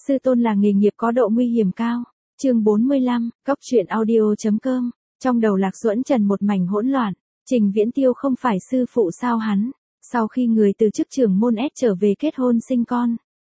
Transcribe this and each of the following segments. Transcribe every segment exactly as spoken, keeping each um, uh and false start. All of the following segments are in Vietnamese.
Sư tôn là nghề nghiệp có độ nguy hiểm cao. Chương bốn mươi lăm, Cốc truyện audio.com. Trong đầu Lạc Duẫn Trần một mảnh hỗn loạn, Trình Viễn Tiêu không phải sư phụ sao hắn? Sau khi người từ chức trưởng môn ép trở về kết hôn sinh con.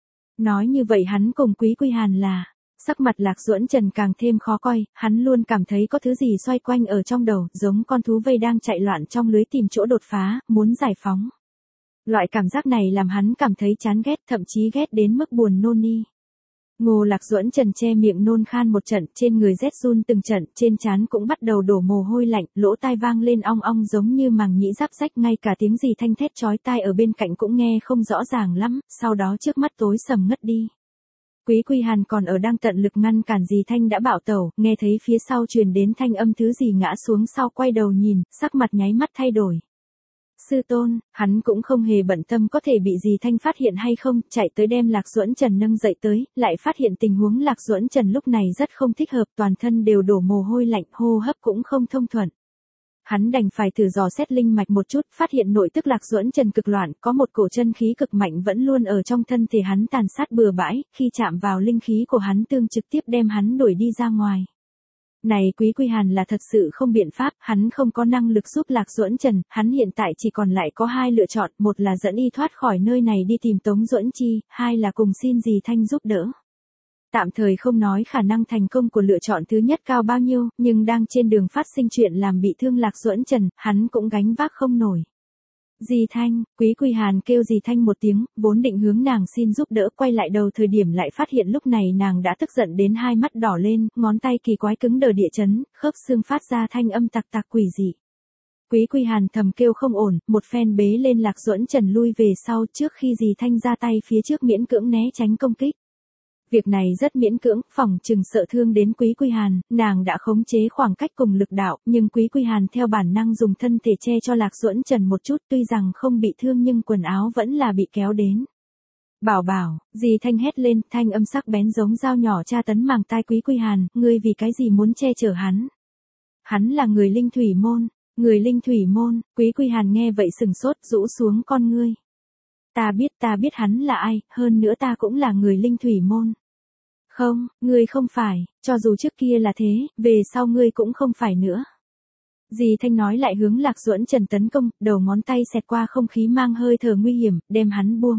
Nói như vậy hắn cùng Quý Quy Hàn là, sắc mặt Lạc Duẫn Trần càng thêm khó coi, hắn luôn cảm thấy có thứ gì xoay quanh ở trong đầu, giống con thú vây đang chạy loạn trong lưới tìm chỗ đột phá, muốn giải phóng. Loại cảm giác này làm hắn cảm thấy chán ghét, thậm chí ghét đến mức buồn nôn đi. Ngô Lạc Duẫn Trần che miệng nôn khan một trận, trên người rét run từng trận, trên trán cũng bắt đầu đổ mồ hôi lạnh, lỗ tai vang lên ong ong giống như màng nhĩ giáp rách, ngay cả tiếng gì thanh thét chói tai ở bên cạnh cũng nghe không rõ ràng lắm, sau đó trước mắt tối sầm ngất đi. Quý Quy Hàn còn ở đang tận lực ngăn cản dì Thanh đã bạo tẩu, nghe thấy phía sau truyền đến thanh âm thứ gì ngã xuống sau quay đầu nhìn, sắc mặt nháy mắt thay đổi. Sư tôn, hắn cũng không hề bận tâm có thể bị dì Thanh phát hiện hay không, chạy tới đem Lạc Duẫn Trần nâng dậy tới, lại phát hiện tình huống Lạc Duẫn Trần lúc này rất không thích hợp, toàn thân đều đổ mồ hôi lạnh, hô hấp cũng không thông thuận. Hắn đành phải thử dò xét linh mạch một chút, phát hiện nội tức Lạc Duẫn Trần cực loạn, có một cổ chân khí cực mạnh vẫn luôn ở trong thân thể hắn tàn sát bừa bãi, khi chạm vào linh khí của hắn tương trực tiếp đem hắn đuổi đi ra ngoài. Này Quý Quy Hàn là thật sự không biện pháp, hắn không có năng lực giúp Lạc Duẫn Trần, hắn hiện tại chỉ còn lại có hai lựa chọn, một là dẫn y thoát khỏi nơi này đi tìm Tống Duẫn Chi, hai là cùng xin dì Thanh giúp đỡ. Tạm thời không nói khả năng thành công của lựa chọn thứ nhất cao bao nhiêu, nhưng đang trên đường phát sinh chuyện làm bị thương Lạc Duẫn Trần, hắn cũng gánh vác không nổi. Dì Thanh, Quý Quy Hàn kêu dì Thanh một tiếng, vốn định hướng nàng xin giúp đỡ, quay lại đầu thời điểm lại phát hiện lúc này nàng đã tức giận đến hai mắt đỏ lên, ngón tay kỳ quái cứng đờ địa chấn, khớp xương phát ra thanh âm tạc tạc quỷ dị. Quý Quy Hàn thầm kêu không ổn, một phen bế lên Lạc Duẫn Trần lui về sau trước khi dì Thanh ra tay phía trước miễn cưỡng né tránh công kích. Việc này rất miễn cưỡng, phỏng chừng sợ thương đến Quý Quy Hàn, nàng đã khống chế khoảng cách cùng lực đạo, nhưng Quý Quy Hàn theo bản năng dùng thân thể che cho Lạc Duẫn Trần một chút, tuy rằng không bị thương nhưng quần áo vẫn là bị kéo đến. Bảo bảo, dì Thanh hét lên, thanh âm sắc bén giống dao nhỏ tra tấn màng tai Quý Quy Hàn, ngươi vì cái gì muốn che chở hắn? Hắn là người linh thủy môn, người linh thủy môn, Quý Quy Hàn nghe vậy sừng sốt, rũ xuống con ngươi. Ta biết ta biết hắn là ai, hơn nữa ta cũng là người linh thủy môn. Không, ngươi không phải, cho dù trước kia là thế, về sau ngươi cũng không phải nữa. Dì Thanh nói lại hướng Lạc Duẫn Trần tấn công, đầu ngón tay xẹt qua không khí mang hơi thở nguy hiểm, đem hắn buông.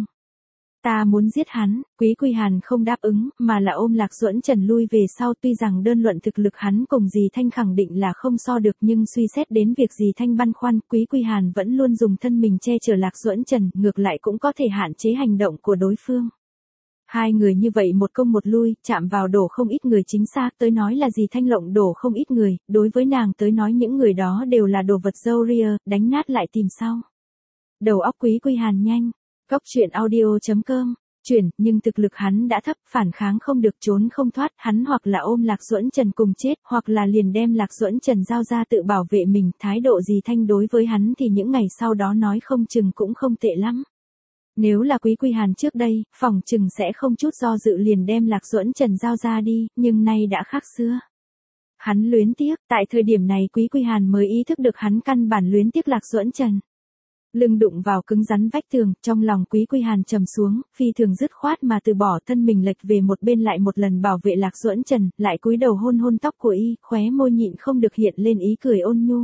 Ta muốn giết hắn, Quý Quy Hàn không đáp ứng, mà là ôm Lạc Duẫn Trần lui về sau, tuy rằng đơn luận thực lực hắn cùng dì Thanh khẳng định là không so được, nhưng suy xét đến việc dì Thanh băn khoăn, Quý Quy Hàn vẫn luôn dùng thân mình che chở Lạc Duẫn Trần, ngược lại cũng có thể hạn chế hành động của đối phương. Hai người như vậy một công một lui, chạm vào đổ không ít người, chính xác tới nói là dì Thanh lộng đổ không ít người, đối với nàng tới nói những người đó đều là đồ vật râu ria, đánh nát lại tìm sau. Đầu óc Quý Quy Hàn nhanh. Cốc truyện audio.com, chuyển, nhưng thực lực hắn đã thấp, phản kháng không được, trốn không thoát, hắn hoặc là ôm Lạc Duẫn Trần cùng chết, hoặc là liền đem Lạc Duẫn Trần giao ra tự bảo vệ mình, thái độ dì Thanh đối với hắn thì những ngày sau đó nói không chừng cũng không tệ lắm. Nếu là Quý Quy Hàn trước đây, phỏng chừng sẽ không chút do dự liền đem Lạc Duẫn Trần giao ra đi, nhưng nay đã khác xưa. Hắn luyến tiếc, tại thời điểm này Quý Quy Hàn mới ý thức được hắn căn bản luyến tiếc Lạc Duẫn Trần. Lưng đụng vào cứng rắn vách tường, trong lòng Quý Quy Hàn trầm xuống, phi thường dứt khoát mà từ bỏ, thân mình lệch về một bên lại một lần bảo vệ Lạc Duẫn Trần, lại cúi đầu hôn hôn tóc của y, khóe môi nhịn không được hiện lên ý cười ôn nhu.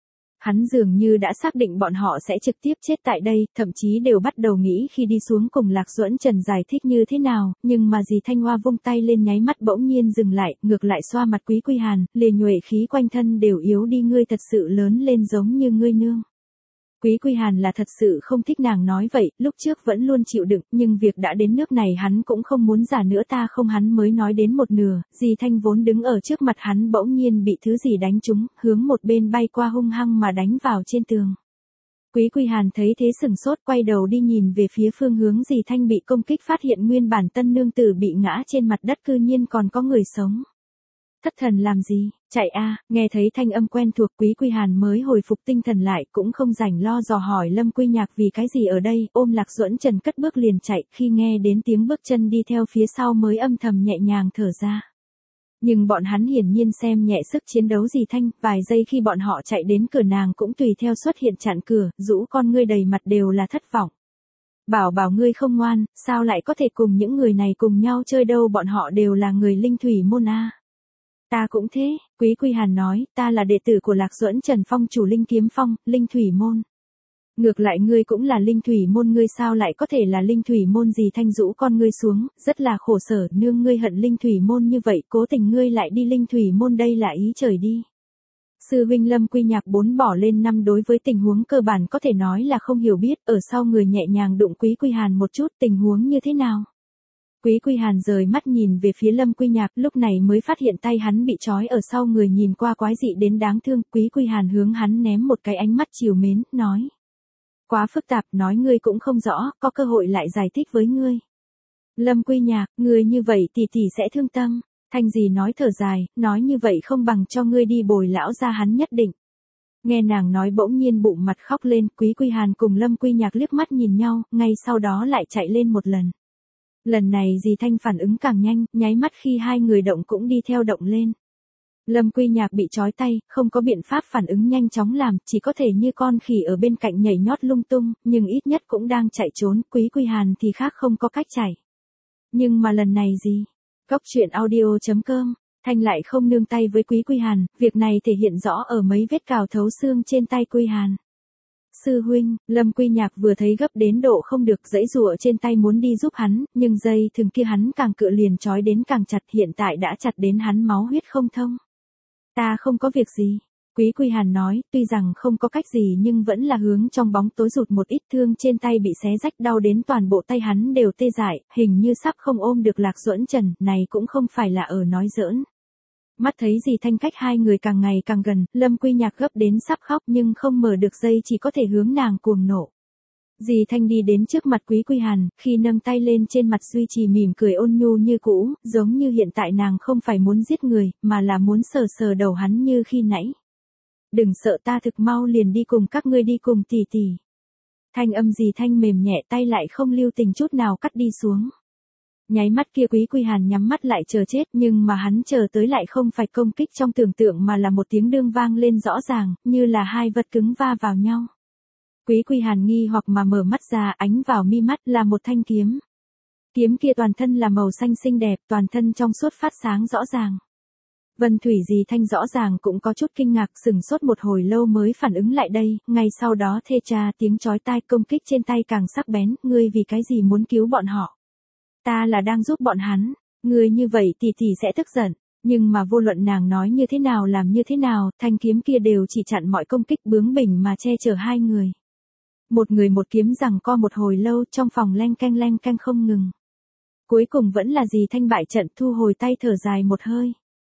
Hắn dường như đã xác định bọn họ sẽ trực tiếp chết tại đây, thậm chí đều bắt đầu nghĩ khi đi xuống cùng Lạc Duẫn Trần giải thích như thế nào, nhưng mà dì Thanh Hoa vung tay lên nháy mắt bỗng nhiên dừng lại, ngược lại xoa mặt Quý Quy Hàn, lề nhuệ khí quanh thân đều yếu đi, ngươi thật sự lớn lên giống như ngươi nương. Quý Quy Hàn là thật sự không thích nàng nói vậy, lúc trước vẫn luôn chịu đựng, nhưng việc đã đến nước này hắn cũng không muốn giả nữa, ta không, hắn mới nói đến một nửa, dì Thanh vốn đứng ở trước mặt hắn bỗng nhiên bị thứ gì đánh trúng, hướng một bên bay qua hung hăng mà đánh vào trên tường. Quý Quy Hàn thấy thế sừng sốt, quay đầu đi nhìn về phía phương hướng dì Thanh bị công kích, phát hiện nguyên bản tân nương tử bị ngã trên mặt đất cư nhiên còn có người sống. Thất thần làm gì, chạy a, nghe thấy thanh âm quen thuộc Quý Quy Hàn mới hồi phục tinh thần lại, cũng không rảnh lo dò hỏi Lâm Quy Nhạc vì cái gì ở đây, ôm Lạc Duẫn Trần cất bước liền chạy, khi nghe đến tiếng bước chân đi theo phía sau mới âm thầm nhẹ nhàng thở ra. Nhưng bọn hắn hiển nhiên xem nhẹ sức chiến đấu dì Thanh, vài giây khi bọn họ chạy đến cửa nàng cũng tùy theo xuất hiện chặn cửa, rũ con ngươi đầy mặt đều là thất vọng. Bảo bảo ngươi không ngoan, sao lại có thể cùng những người này cùng nhau chơi đâu, bọn họ đều là người linh thủy môn a. Ta cũng thế, Quý Quy Hàn nói, ta là đệ tử của Lạc Duẫn Trần Phong chủ Linh Kiếm Phong, linh thủy môn. Ngược lại ngươi cũng là linh thủy môn, ngươi sao lại có thể là linh thủy môn? Dì Thanh rũ con ngươi xuống, rất là khổ sở, nương ngươi hận linh thủy môn như vậy, cố tình ngươi lại đi linh thủy môn, đây là ý trời đi. Sư huynh Lâm Quy Nhạc bốn bỏ lên năm đối với tình huống cơ bản có thể nói là không hiểu biết, ở sau người nhẹ nhàng đụng Quý Quy Hàn một chút, tình huống như thế nào. Quý Quy Hàn rời mắt nhìn về phía Lâm Quy Nhạc, lúc này mới phát hiện tay hắn bị trói ở sau người, nhìn qua quái dị đến đáng thương. Quý Quy Hàn hướng hắn ném một cái ánh mắt trìu mến, nói. Quá phức tạp, nói ngươi cũng không rõ, có cơ hội lại giải thích với ngươi. Lâm Quy Nhạc, ngươi như vậy tỷ tỷ sẽ thương tâm. Thanh dì nói thở dài, nói như vậy không bằng cho ngươi đi bồi lão gia, hắn nhất định. Nghe nàng nói bỗng nhiên bụng mặt khóc lên, Quý Quy Hàn cùng Lâm Quy Nhạc liếc mắt nhìn nhau, ngay sau đó lại chạy lên một lần. Lần này dì Thanh phản ứng càng nhanh, nháy mắt khi hai người động cũng đi theo động lên. Lâm Quy Nhạc bị trói tay, không có biện pháp phản ứng nhanh chóng làm, chỉ có thể như con khỉ ở bên cạnh nhảy nhót lung tung, nhưng ít nhất cũng đang chạy trốn. Quý Quy Hàn thì khác, không có cách chạy. Nhưng mà lần này gì? Cốc truyện audio chấm com, Thanh lại không nương tay với Quý Quy Hàn, việc này thể hiện rõ ở mấy vết cào thấu xương trên tay Quy Hàn. Sư huynh, Lâm Quy Nhạc vừa thấy gấp đến độ không được, giãy giụa trên tay muốn đi giúp hắn, nhưng dây thừng kia hắn càng cựa liền trói đến càng chặt, hiện tại đã chặt đến hắn máu huyết không thông. Ta không có việc gì. Quý Quy Hàn nói, tuy rằng không có cách gì nhưng vẫn là hướng trong bóng tối rụt một ít, thương trên tay bị xé rách đau đến toàn bộ tay hắn đều tê dại, hình như sắp không ôm được Lạc Duẫn Trần, này cũng không phải là ở nói giỡn. Mắt thấy dì Thanh cách hai người càng ngày càng gần, Lâm Quy Nhạc gấp đến sắp khóc nhưng không mở được dây, chỉ có thể hướng nàng cuồng nộ. Dì Thanh đi đến trước mặt Quý Quy Hàn, khi nâng tay lên trên mặt duy trì mỉm cười ôn nhu như cũ, giống như hiện tại nàng không phải muốn giết người, mà là muốn sờ sờ đầu hắn như khi nãy. Đừng sợ, ta thực mau liền đi cùng các ngươi, đi cùng tỷ tỷ. Thanh âm dì Thanh mềm nhẹ, tay lại không lưu tình chút nào cắt đi xuống. Nháy mắt kia Quý Quy Hàn nhắm mắt lại chờ chết, nhưng mà hắn chờ tới lại không phải công kích trong tưởng tượng mà là một tiếng đương vang lên rõ ràng, như là hai vật cứng va vào nhau. Quý Quy Hàn nghi hoặc mà mở mắt ra, ánh vào mi mắt là một thanh kiếm. Kiếm kia toàn thân là màu xanh xinh đẹp, toàn thân trong suốt phát sáng rõ ràng. Vân Thủy dì Thanh rõ ràng cũng có chút kinh ngạc, sừng sốt một hồi lâu mới phản ứng lại đây, ngay sau đó thê cha tiếng chói tai, công kích trên tay càng sắc bén, ngươi vì cái gì muốn cứu bọn họ? Ta là đang giúp bọn hắn, ngươi như vậy tỷ tỷ sẽ tức giận, nhưng mà vô luận nàng nói như thế nào làm như thế nào, thanh kiếm kia đều chỉ chặn mọi công kích bướng bỉnh mà che chở hai người. Một người một kiếm giằng co một hồi lâu, trong phòng leng keng leng keng không ngừng. Cuối cùng vẫn là dì Thanh bại trận, thu hồi tay thở dài một hơi.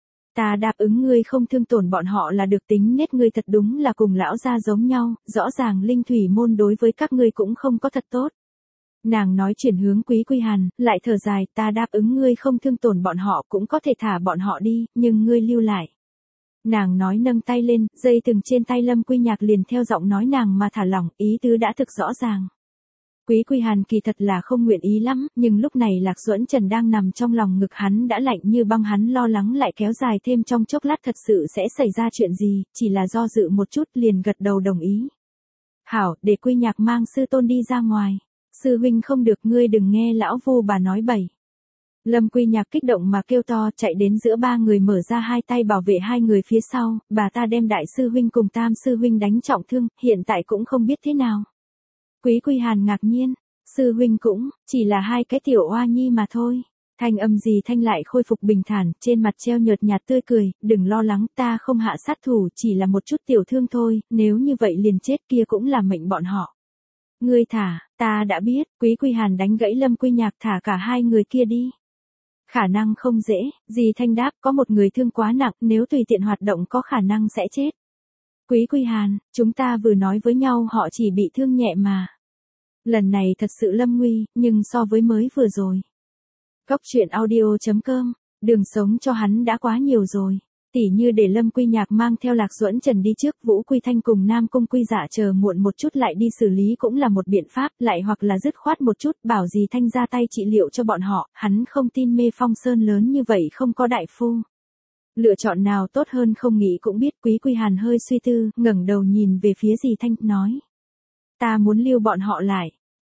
Ta đáp ứng ngươi không thương tổn bọn họ là được, tính nết ngươi thật đúng là cùng lão gia giống nhau, rõ ràng linh thủy môn đối với các ngươi cũng không có thật tốt. Nàng nói chuyển hướng Quý Quy Hàn, lại thở dài, ta đáp ứng ngươi không thương tổn bọn họ, cũng có thể thả bọn họ đi, nhưng ngươi lưu lại. Nàng nói nâng tay lên, dây thừng trên tay Lâm Quy Nhạc liền theo giọng nói nàng mà thả lỏng, ý tứ đã thực rõ ràng. Quý Quy Hàn kỳ thật là không nguyện ý lắm, nhưng lúc này Lạc Duẫn Trần đang nằm trong lòng ngực hắn đã lạnh như băng, hắn lo lắng lại kéo dài thêm trong chốc lát thật sự sẽ xảy ra chuyện gì, chỉ là do dự một chút liền gật đầu đồng ý. Hảo, để Quy Nhạc mang sư tôn đi ra ngoài. Sư huynh không được, ngươi đừng nghe lão vu bà nói bậy. Lâm Quy Nhạc kích động mà kêu to, chạy đến giữa ba người mở ra hai tay bảo vệ hai người phía sau, bà ta đem đại sư huynh cùng tam sư huynh đánh trọng thương, hiện tại cũng không biết thế nào. Quý Quy Hàn ngạc nhiên, sư huynh cũng, chỉ là hai cái tiểu oa nhi mà thôi. Thanh âm dì Thanh lại khôi phục bình thản, trên mặt treo nhợt nhạt tươi cười, đừng lo lắng, ta không hạ sát thủ, chỉ là một chút tiểu thương thôi, nếu như vậy liền chết, kia cũng là mệnh bọn họ. Ngươi thả, ta đã biết. Quý Quy Hàn đánh gãy Lâm Quy Nhạc, thả cả hai người kia đi. Khả năng không dễ, dì Thanh đáp, có một người thương quá nặng, nếu tùy tiện hoạt động có khả năng sẽ chết. Quý Quy Hàn, chúng ta vừa nói với nhau họ chỉ bị thương nhẹ mà. Lần này thật sự lâm nguy, nhưng so với mới vừa rồi. Cốc truyện audio chấm com, đường sống cho hắn đã quá nhiều rồi. Tỉ như để Lâm Quy Nhạc mang theo Lạc Duẫn Trần đi trước, Vũ Quy Thanh cùng Nam Cung Quy Dạ chờ muộn một chút lại đi xử lý cũng là một biện pháp, lại hoặc là dứt khoát một chút, bảo dì Thanh ra tay trị liệu cho bọn họ, hắn không tin Mê Phong Sơn lớn như vậy không có đại phu. Lựa chọn nào tốt hơn không nghĩ cũng biết. Quý Quy Hàn hơi suy tư, ngẩng đầu nhìn về phía dì Thanh, nói. Ta muốn lưu bọn họ lại.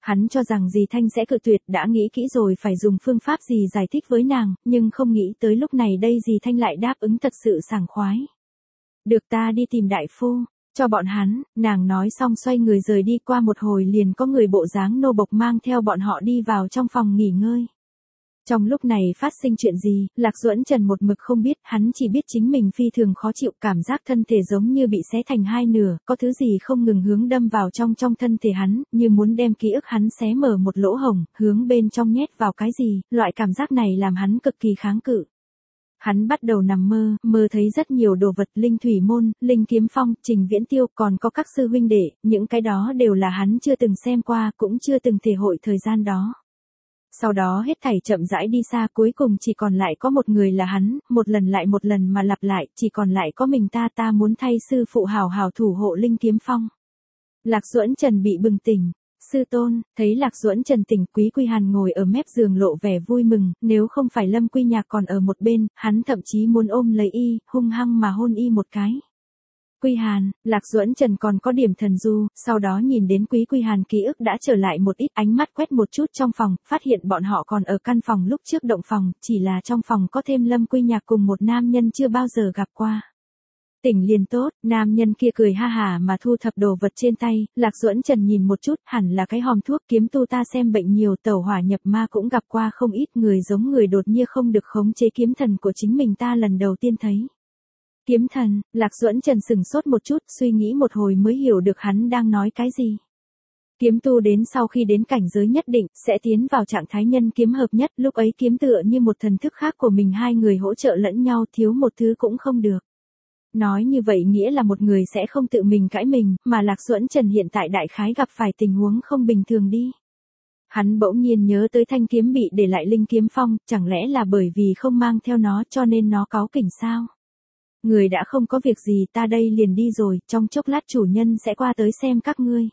Hắn cho rằng dì Thanh sẽ cự tuyệt, đã nghĩ kỹ rồi phải dùng phương pháp gì giải thích với nàng, nhưng không nghĩ tới lúc này đây dì Thanh lại đáp ứng thật sự sảng khoái. Được, ta đi tìm đại phu, cho bọn hắn, nàng nói xong xoay người rời đi. Qua một hồi liền có người bộ dáng nô bộc mang theo bọn họ đi vào trong phòng nghỉ ngơi. Trong lúc này phát sinh chuyện gì, Lạc Duẫn Trần một mực không biết, hắn chỉ biết chính mình phi thường khó chịu, cảm giác thân thể giống như bị xé thành hai nửa, có thứ gì không ngừng hướng đâm vào trong trong thân thể hắn, như muốn đem ký ức hắn xé mở một lỗ hổng, hướng bên trong nhét vào cái gì, loại cảm giác này làm hắn cực kỳ kháng cự. Hắn bắt đầu nằm mơ, mơ thấy rất nhiều đồ vật, linh thủy môn, linh kiếm phong, Trình Viễn Tiêu, còn có các sư huynh đệ, những cái đó đều là hắn chưa từng xem qua, cũng chưa từng thể hội thời gian đó. Sau đó hết thảy chậm rãi đi xa, cuối cùng chỉ còn lại có một người là hắn, một lần lại một lần mà lặp lại, chỉ còn lại có mình ta ta muốn thay sư phụ hào hào thủ hộ linh kiếm phong. Lạc Duẫn Trần bị bừng tỉnh. Sư tôn, thấy Lạc Duẫn Trần tỉnh, Quý Quy Hàn ngồi ở mép giường lộ vẻ vui mừng, nếu không phải Lâm Quy Nhạc còn ở một bên, hắn thậm chí muốn ôm lấy y, hung hăng mà hôn y một cái. Quy Hàn, Lạc Duẫn Trần còn có điểm thần du, sau đó nhìn đến Quý Quy Hàn ký ức đã trở lại một ít, ánh mắt quét một chút trong phòng, phát hiện bọn họ còn ở căn phòng lúc trước động phòng, chỉ là trong phòng có thêm Lâm Quy Nhạc cùng một nam nhân chưa bao giờ gặp qua. Tỉnh liền tốt, nam nhân kia cười ha hà mà thu thập đồ vật trên tay, Lạc Duẫn Trần nhìn một chút, hẳn là cái hòm thuốc, kiếm tu ta xem bệnh nhiều, tẩu hỏa nhập ma cũng gặp qua không ít, người giống người đột nhiên không được khống chế kiếm thần của chính mình ta lần đầu tiên thấy. Kiếm thần, Lạc Duẫn Trần sừng sốt một chút, suy nghĩ một hồi mới hiểu được hắn đang nói cái gì. Kiếm tu đến sau khi đến cảnh giới nhất định, sẽ tiến vào trạng thái nhân kiếm hợp nhất, lúc ấy kiếm tựa như một thần thức khác của mình, hai người hỗ trợ lẫn nhau, thiếu một thứ cũng không được. Nói như vậy nghĩa là một người sẽ không tự mình cãi mình, mà Lạc Duẫn Trần hiện tại đại khái gặp phải tình huống không bình thường đi. Hắn bỗng nhiên nhớ tới thanh kiếm bị để lại linh kiếm phong, chẳng lẽ là bởi vì không mang theo nó cho nên nó cáu kỉnh sao? Người đã không có việc gì, ta đây liền đi rồi, trong chốc lát chủ nhân sẽ qua tới xem các ngươi.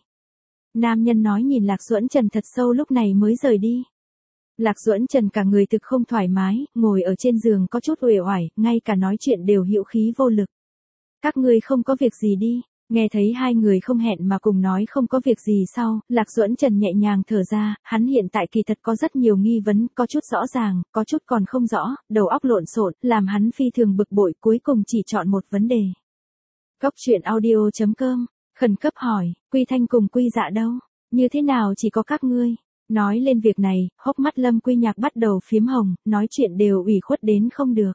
Nam nhân nói nhìn Lạc Duẫn Trần thật sâu lúc này mới rời đi. Lạc Duẫn Trần cả người thực không thoải mái, ngồi ở trên giường có chút uể oải, ngay cả nói chuyện đều hữu khí vô lực. Các ngươi không có việc gì đi, nghe thấy hai người không hẹn mà cùng nói không có việc gì sau, Lạc Duẫn Trần nhẹ nhàng thở ra, hắn hiện tại kỳ thật có rất nhiều nghi vấn, có chút rõ ràng, có chút còn không rõ, đầu óc lộn xộn, làm hắn phi thường bực bội, cuối cùng chỉ chọn một vấn đề. Góc truyện audio chấm com, khẩn cấp hỏi, Quy Thanh cùng Quy Dạ đâu? Như thế nào chỉ có các ngươi? Nói lên việc này, hốc mắt Lâm Quy Nhạc bắt đầu phiếm hồng, nói chuyện đều ủy khuất đến không được.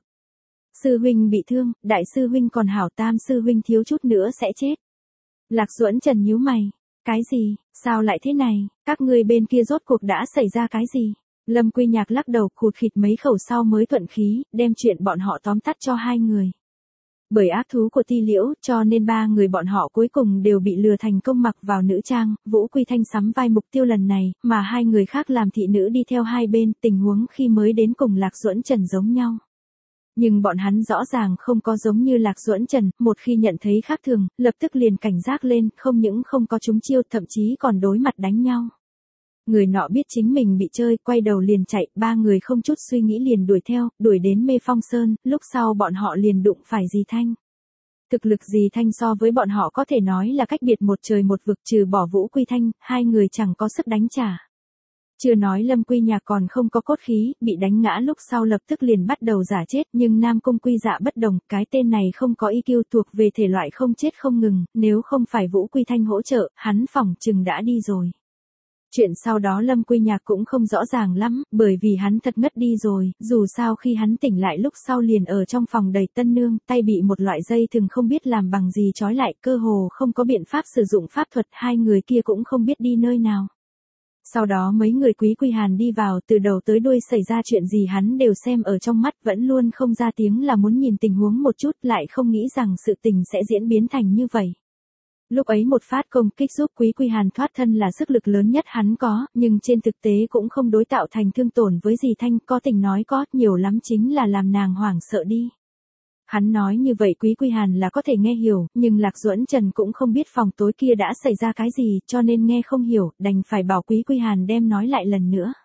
Sư huynh bị thương, đại sư huynh còn hảo, tam sư huynh thiếu chút nữa sẽ chết. Lạc Duẫn Trần nhíu mày, cái gì, sao lại thế này, các ngươi bên kia rốt cuộc đã xảy ra cái gì? Lâm Quy Nhạc lắc đầu khụt khịt mấy khẩu sau mới thuận khí, đem chuyện bọn họ tóm tắt cho hai người. Bởi ác thú của Ti Liễu, cho nên ba người bọn họ cuối cùng đều bị lừa thành công mặc vào nữ trang, Vũ Quy Thanh sắm vai mục tiêu lần này, mà hai người khác làm thị nữ đi theo hai bên, tình huống khi mới đến cùng Lạc Duẫn Trần giống nhau. Nhưng bọn hắn rõ ràng không có giống như Lạc Duẫn Trần, một khi nhận thấy khác thường, lập tức liền cảnh giác lên, không những không có trúng chiêu, thậm chí còn đối mặt đánh nhau. Người nọ biết chính mình bị chơi, quay đầu liền chạy, ba người không chút suy nghĩ liền đuổi theo, đuổi đến Mê Phong Sơn, lúc sau bọn họ liền đụng phải Dì Thanh. Thực lực Dì Thanh so với bọn họ có thể nói là cách biệt một trời một vực, trừ bỏ Vũ Quy Thanh, hai người chẳng có sức đánh trả. Chưa nói Lâm Quy Nhạc còn không có cốt khí, bị đánh ngã lúc sau lập tức liền bắt đầu giả chết, nhưng Nam Cung Quy Dạ bất đồng, cái tên này không có i kiu, thuộc về thể loại không chết không ngừng, nếu không phải Vũ Quy Thanh hỗ trợ, hắn phỏng chừng đã đi rồi. Chuyện sau đó Lâm Quy Nhạc cũng không rõ ràng lắm, bởi vì hắn thật ngất đi rồi, dù sao khi hắn tỉnh lại lúc sau liền ở trong phòng đầy tân nương, tay bị một loại dây thừng không biết làm bằng gì trói lại, cơ hồ không có biện pháp sử dụng pháp thuật, hai người kia cũng không biết đi nơi nào. Sau đó mấy người Quý Quy Hàn đi vào, từ đầu tới đuôi xảy ra chuyện gì hắn đều xem ở trong mắt, vẫn luôn không ra tiếng là muốn nhìn tình huống một chút, lại không nghĩ rằng sự tình sẽ diễn biến thành như vậy. Lúc ấy một phát công kích giúp Quý Quy Hàn thoát thân là sức lực lớn nhất hắn có, nhưng trên thực tế cũng không đối tạo thành thương tổn với Dì Thanh, có tình nói có, nhiều lắm chính là làm nàng hoảng sợ đi. Hắn nói như vậy Quý Quy Hàn là có thể nghe hiểu, nhưng Lạc Duẫn Trần cũng không biết phòng tối kia đã xảy ra cái gì, cho nên nghe không hiểu, đành phải bảo Quý Quy Hàn đem nói lại lần nữa.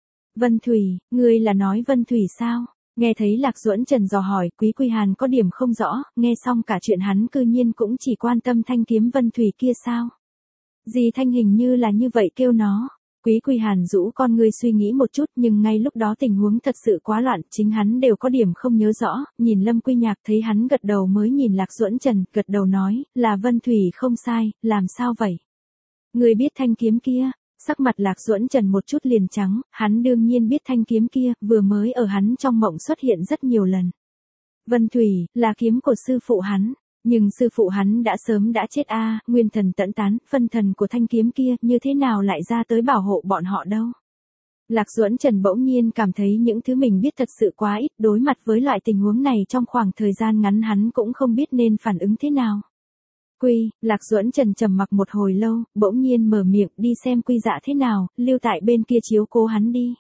Vân Thủy, ngươi là nói Vân Thủy sao? Nghe thấy Lạc Duẫn Trần dò hỏi, Quý Quy Hàn có điểm không rõ, nghe xong cả chuyện hắn cư nhiên cũng chỉ quan tâm thanh kiếm Vân Thủy kia sao? Dì Thanh hình như là như vậy kêu nó. Quý Quy Hàn rũ con ngươi suy nghĩ một chút, nhưng ngay lúc đó tình huống thật sự quá loạn, chính hắn đều có điểm không nhớ rõ, nhìn Lâm Quy Nhạc thấy hắn gật đầu mới nhìn Lạc Duẫn Trần, gật đầu nói, là Vân Thủy không sai, làm sao vậy? Người biết thanh kiếm kia? Sắc mặt Lạc Duẫn Trần một chút liền trắng, hắn đương nhiên biết thanh kiếm kia, vừa mới ở hắn trong mộng xuất hiện rất nhiều lần. Vân Thủy, là kiếm của sư phụ hắn. Nhưng sư phụ hắn đã sớm đã chết a, à, nguyên thần tận tán, phân thần của thanh kiếm kia như thế nào lại ra tới bảo hộ bọn họ đâu. Lạc Duẫn Trần bỗng nhiên cảm thấy những thứ mình biết thật sự quá ít, đối mặt với loại tình huống này trong khoảng thời gian ngắn hắn cũng không biết nên phản ứng thế nào. Quy, Lạc Duẫn Trần trầm mặc một hồi lâu, bỗng nhiên mở miệng, đi xem Quy Dạ thế nào, lưu tại bên kia chiếu cố hắn đi.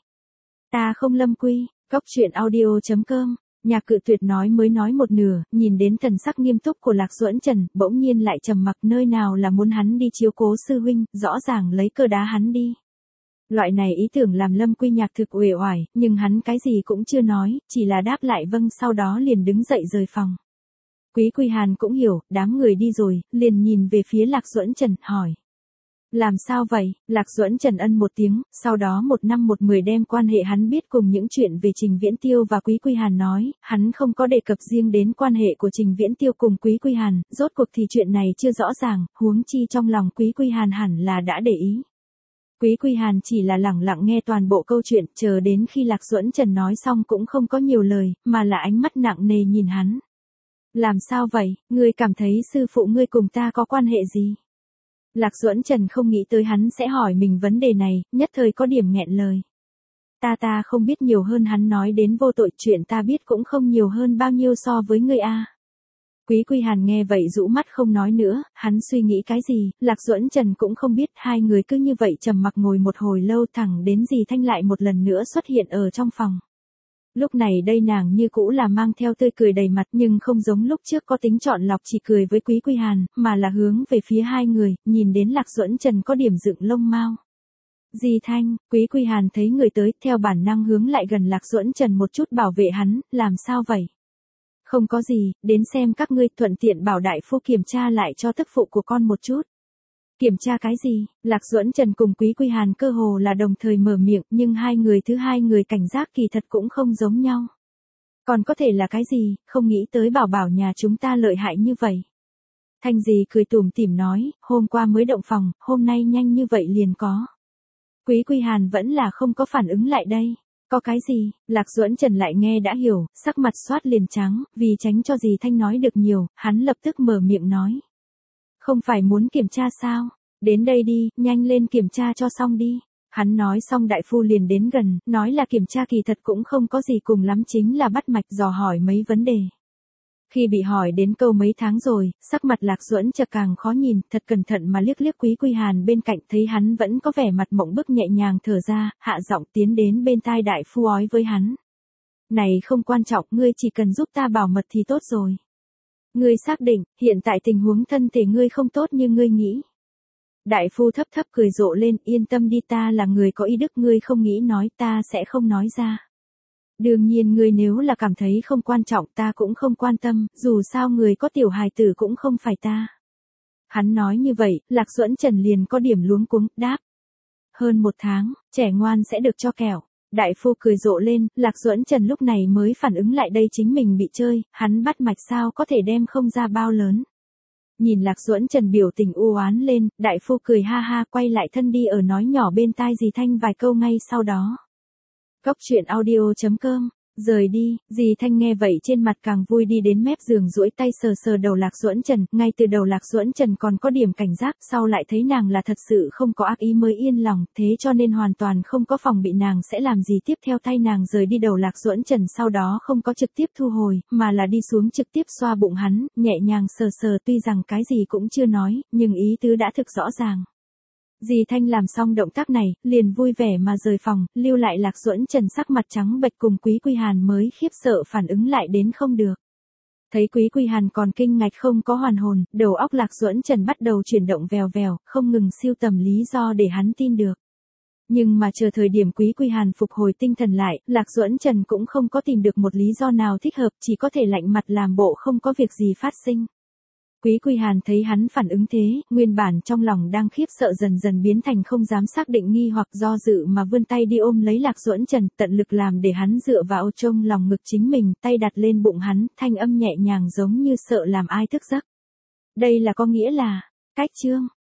Ta không Lâm Quy, Cốc Truyện Audio chấm com. Nhạc Cự Tuyệt nói mới nói một nửa, nhìn đến thần sắc nghiêm túc của Lạc Duẫn Trần, bỗng nhiên lại trầm mặc, nơi nào là muốn hắn đi chiếu cố sư huynh, rõ ràng lấy cơ đá hắn đi. Loại này ý tưởng làm Lâm Quy Nhạc thực uể oải, nhưng hắn cái gì cũng chưa nói, chỉ là đáp lại vâng, sau đó liền đứng dậy rời phòng. Quý Quy Hàn cũng hiểu, đám người đi rồi, liền nhìn về phía Lạc Duẫn Trần, hỏi. Làm sao vậy? Lạc Duẫn Trần ân một tiếng, sau đó một năm một mười đem quan hệ hắn biết cùng những chuyện về Trình Viễn Tiêu và Quý Quy Hàn nói, hắn không có đề cập riêng đến quan hệ của Trình Viễn Tiêu cùng Quý Quy Hàn, rốt cuộc thì chuyện này chưa rõ ràng, huống chi trong lòng Quý Quy Hàn hẳn là đã để ý. Quý Quy Hàn chỉ là lẳng lặng nghe toàn bộ câu chuyện, chờ đến khi Lạc Duẫn Trần nói xong cũng không có nhiều lời, mà là ánh mắt nặng nề nhìn hắn. Làm sao vậy, ngươi cảm thấy sư phụ ngươi cùng ta có quan hệ gì? Lạc Duẫn Trần không nghĩ tới hắn sẽ hỏi mình vấn đề này, nhất thời có điểm nghẹn lời. Ta ta không biết nhiều hơn, hắn nói đến vô tội, chuyện ta biết cũng không nhiều hơn bao nhiêu so với ngươi a. Quý Quy Hàn nghe vậy rũ mắt không nói nữa, hắn suy nghĩ cái gì, Lạc Duẫn Trần cũng không biết, hai người cứ như vậy trầm mặc ngồi một hồi lâu, thẳng đến Dì Thanh lại một lần nữa xuất hiện ở trong phòng. Lúc này đây nàng như cũ là mang theo tươi cười đầy mặt, nhưng không giống lúc trước có tính chọn lọc chỉ cười với Quý Quy Hàn, mà là hướng về phía hai người, nhìn đến Lạc Duẫn Trần có điểm dựng lông mao. Dì Thanh, Quý Quy Hàn thấy người tới, theo bản năng hướng lại gần Lạc Duẫn Trần một chút, bảo vệ hắn, làm sao vậy? Không có gì, đến xem các ngươi, thuận tiện bảo đại phu kiểm tra lại cho tức phụ của con một chút. Kiểm tra cái gì? Lạc Duẫn Trần cùng Quý Quy Hàn cơ hồ là đồng thời mở miệng, nhưng hai người thứ hai người cảnh giác kỳ thật cũng không giống nhau. Còn có thể là cái gì, không nghĩ tới bảo bảo nhà chúng ta lợi hại như vậy. Thanh Dì cười tủm tỉm nói, hôm qua mới động phòng, hôm nay nhanh như vậy liền có. Quý Quy Hàn vẫn là không có phản ứng lại đây. Có cái gì? Lạc Duẫn Trần lại nghe đã hiểu, sắc mặt xoát liền trắng, vì tránh cho Dì Thanh nói được nhiều, hắn lập tức mở miệng nói. Không phải muốn kiểm tra sao? Đến đây đi, nhanh lên kiểm tra cho xong đi. Hắn nói xong đại phu liền đến gần, nói là kiểm tra kỳ thật cũng không có gì, cùng lắm chính là bắt mạch dò hỏi mấy vấn đề. Khi bị hỏi đến câu mấy tháng rồi, sắc mặt Lạc Duẫn Trần càng khó nhìn, thật cẩn thận mà liếc liếc Quý Quy Hàn bên cạnh, thấy hắn vẫn có vẻ mặt mộng bức, nhẹ nhàng thở ra, hạ giọng tiến đến bên tai đại phu ói với hắn. Này không quan trọng, ngươi chỉ cần giúp ta bảo mật thì tốt rồi. Ngươi xác định, hiện tại tình huống thân thể ngươi không tốt như ngươi nghĩ. Đại phu thấp thấp cười rộ lên, yên tâm đi, ta là người có y đức, ngươi không nghĩ nói ta sẽ không nói ra. Đương nhiên ngươi nếu là cảm thấy không quan trọng ta cũng không quan tâm, dù sao người có tiểu hài tử cũng không phải ta. Hắn nói như vậy, Lạc Duẫn Trần liền có điểm luống cuống, đáp. Hơn một tháng, trẻ ngoan sẽ được cho kẹo. Đại phu cười rộ lên, Lạc Duẫn Trần lúc này mới phản ứng lại đây chính mình bị chơi, hắn bắt mạch sao có thể đem không ra bao lớn. Nhìn Lạc Duẫn Trần biểu tình u oán lên, đại phu cười ha ha, quay lại thân đi ở nói nhỏ bên tai Dì Thanh vài câu ngay sau đó. Cốc Truyện Audio chấm com. Rời đi, Dì Thanh nghe vậy trên mặt càng vui, đi đến mép giường duỗi tay sờ sờ đầu Lạc Duẫn Trần, ngay từ đầu Lạc Duẫn Trần còn có điểm cảnh giác, sau lại thấy nàng là thật sự không có ác ý mới yên lòng, thế cho nên hoàn toàn không có phòng bị nàng sẽ làm gì tiếp theo, thay nàng rời đi đầu Lạc Duẫn Trần, sau đó không có trực tiếp thu hồi, mà là đi xuống trực tiếp xoa bụng hắn, nhẹ nhàng sờ sờ, tuy rằng cái gì cũng chưa nói, nhưng ý tứ đã thực rõ ràng. Dì Thanh làm xong động tác này, liền vui vẻ mà rời phòng, lưu lại Lạc Duẫn Trần sắc mặt trắng bệch cùng Quý Quy Hàn mới khiếp sợ phản ứng lại đến không được. Thấy Quý Quy Hàn còn kinh ngạch không có hoàn hồn, đầu óc Lạc Duẫn Trần bắt đầu chuyển động vèo vèo, không ngừng siêu tầm lý do để hắn tin được. Nhưng mà chờ thời điểm Quý Quy Hàn phục hồi tinh thần lại, Lạc Duẫn Trần cũng không có tìm được một lý do nào thích hợp, chỉ có thể lạnh mặt làm bộ không có việc gì phát sinh. Quý Quy Hàn thấy hắn phản ứng thế, nguyên bản trong lòng đang khiếp sợ dần dần biến thành không dám xác định nghi hoặc do dự mà vươn tay đi ôm lấy Lạc Duẫn Trần, tận lực làm để hắn dựa vào trong lòng ngực chính mình, tay đặt lên bụng hắn, thanh âm nhẹ nhàng giống như sợ làm ai thức giấc. Đây là có nghĩa là, cách chương.